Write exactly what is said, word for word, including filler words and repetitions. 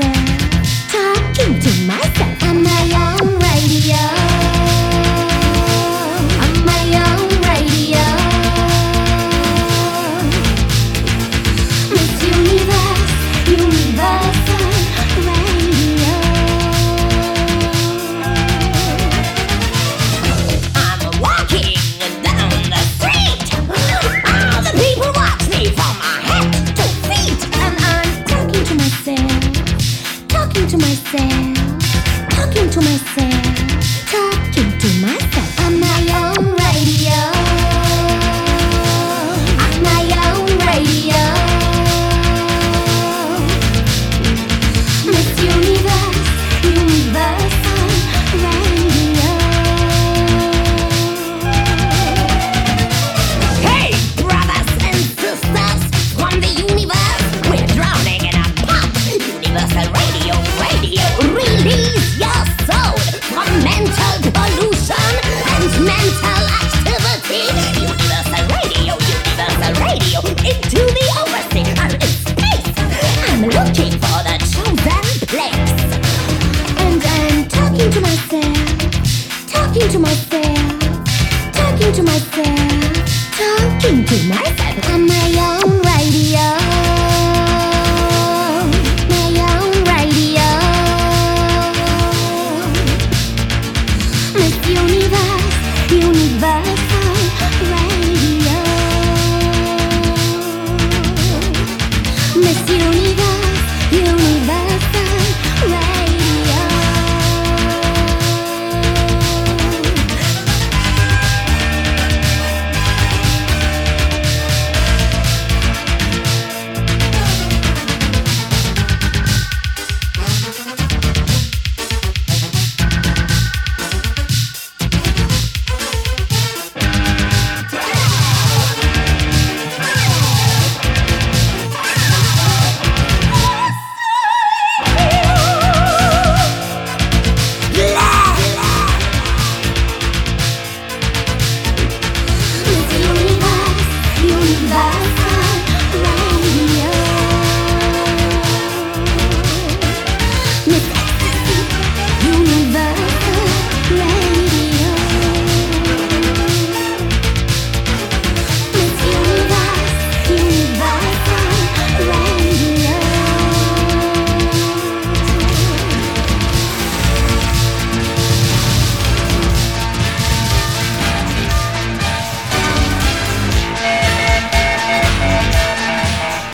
myself, talking to myself. On my own radio, on my own radio. Miss Universe, Universal Radio. I'm walking down the street. All the people watch me from my head to feet. And I'm talking to myself, talking to myself, talking to myself, talking to myself.